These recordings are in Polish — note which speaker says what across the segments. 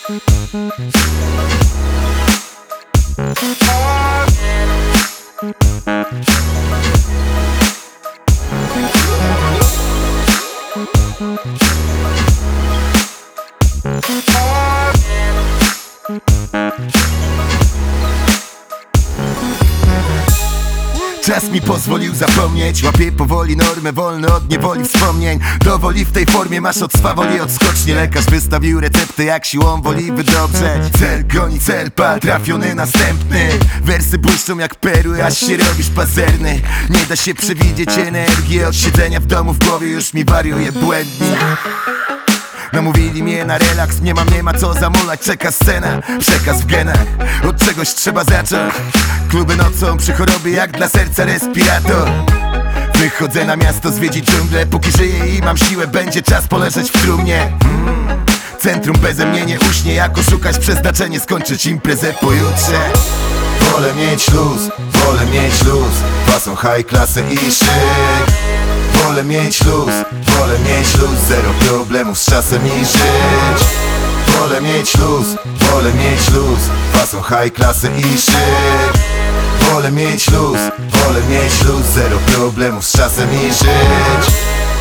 Speaker 1: Czas mi pozwolił zapomnieć. Łapię powoli normę, wolny od niewoli wspomnień. Do woli w tej formie masz od swawoli odskocznie. Lekarz wystawił receptę, jak siłą woli wydobrzeć. Cel goni cel, trafiony następny. Wersy błyszczą jak perły, aż się robisz pazerny. Nie da się przewidzieć energii od siedzenia w domu, w głowie już mi wariuje błędnie. Namówili mnie na relaks, nie ma co zamulać. Czeka scena, przekaz w genach. Od czegoś trzeba zacząć. Kluby nocą przy chorobie jak dla serca respirator. Wychodzę na miasto zwiedzić dżunglę. Póki żyję i mam siłę, będzie czas poleżeć w trumnie. Centrum beze mnie nie uśnie. Jak oszukać przeznaczenie, skończyć imprezę pojutrze. Wolę mieć luz, wolę mieć luz. Fason high klasy i szyk. Wolę mieć luz, wolę mieć luz. Zero problemów z czasem i żyć. Wolę mieć luz, wolę mieć luz. Fason high klasy i szyk. Wolę mieć luz, wolę mieć luz. Zero problemów z czasem i żyć.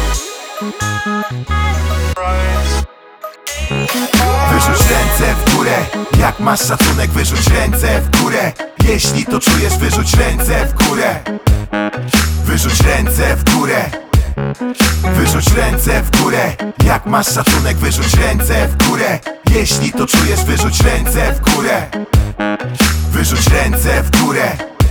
Speaker 1: Wyrzuć ręce w górę, jak masz szacunek, wyrzuć ręce w górę. Jeśli to czujesz, wyrzuć ręce w górę. Wyrzuć ręce w górę. Wyrzuć ręce w górę, jak masz szacunek, wyrzuć ręce w górę. Jeśli to czujesz, wyrzuć ręce w górę. Wyrzuć ręce w górę.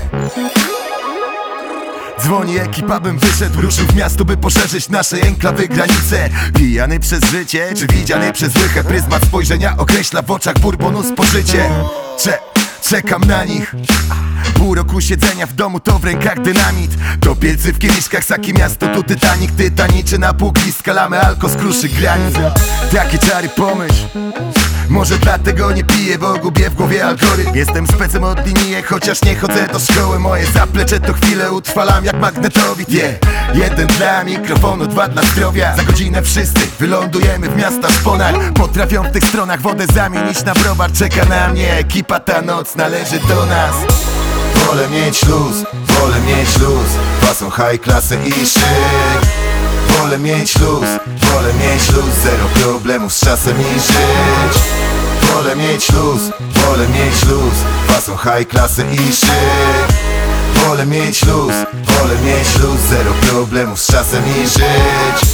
Speaker 1: Dzwoni ekipa, bym wyszedł, ruszył w miasto, by poszerzyć nasze enklawy granice. Pijany przez życie, czy widziany przez łychę. Pryzmat spojrzenia określa w oczach bourbonu spożycie. Czekam na nich. Pół roku siedzenia w domu, to w rękach dynamit. To pielcy w kieliszkach, saki miasto, tu Titanic. Tytaniczy na pół gwizdka, lamy alko skruszy granit. Takie czary pomyśl. Może dlatego nie piję, bo gubię w głowie algorytm. Jestem specem od linii, chociaż nie chodzę do szkoły. Moje zaplecze to chwilę utrwalam jak magnetowid. Jeden dla mikrofonu, dwa dla zdrowia. Za godzinę wszyscy wylądujemy w miastach szponach. Potrafią w tych stronach wodę zamienić na browar. Czeka na mnie ekipa, ta noc należy do nas. Wolę mieć luz, wolę mieć luz. Fason high klasy i szyk. Wolę mieć luz, wolę mieć luz. Zero problemów z czasem i żyć. Wolę mieć luz, wolę mieć luz. Fason high klasy i szyk. Wolę mieć luz, wolę mieć luz. Zero problemów z czasem i żyć.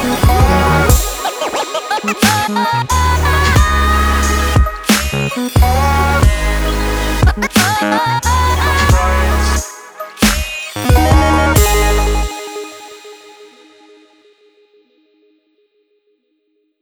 Speaker 2: Oh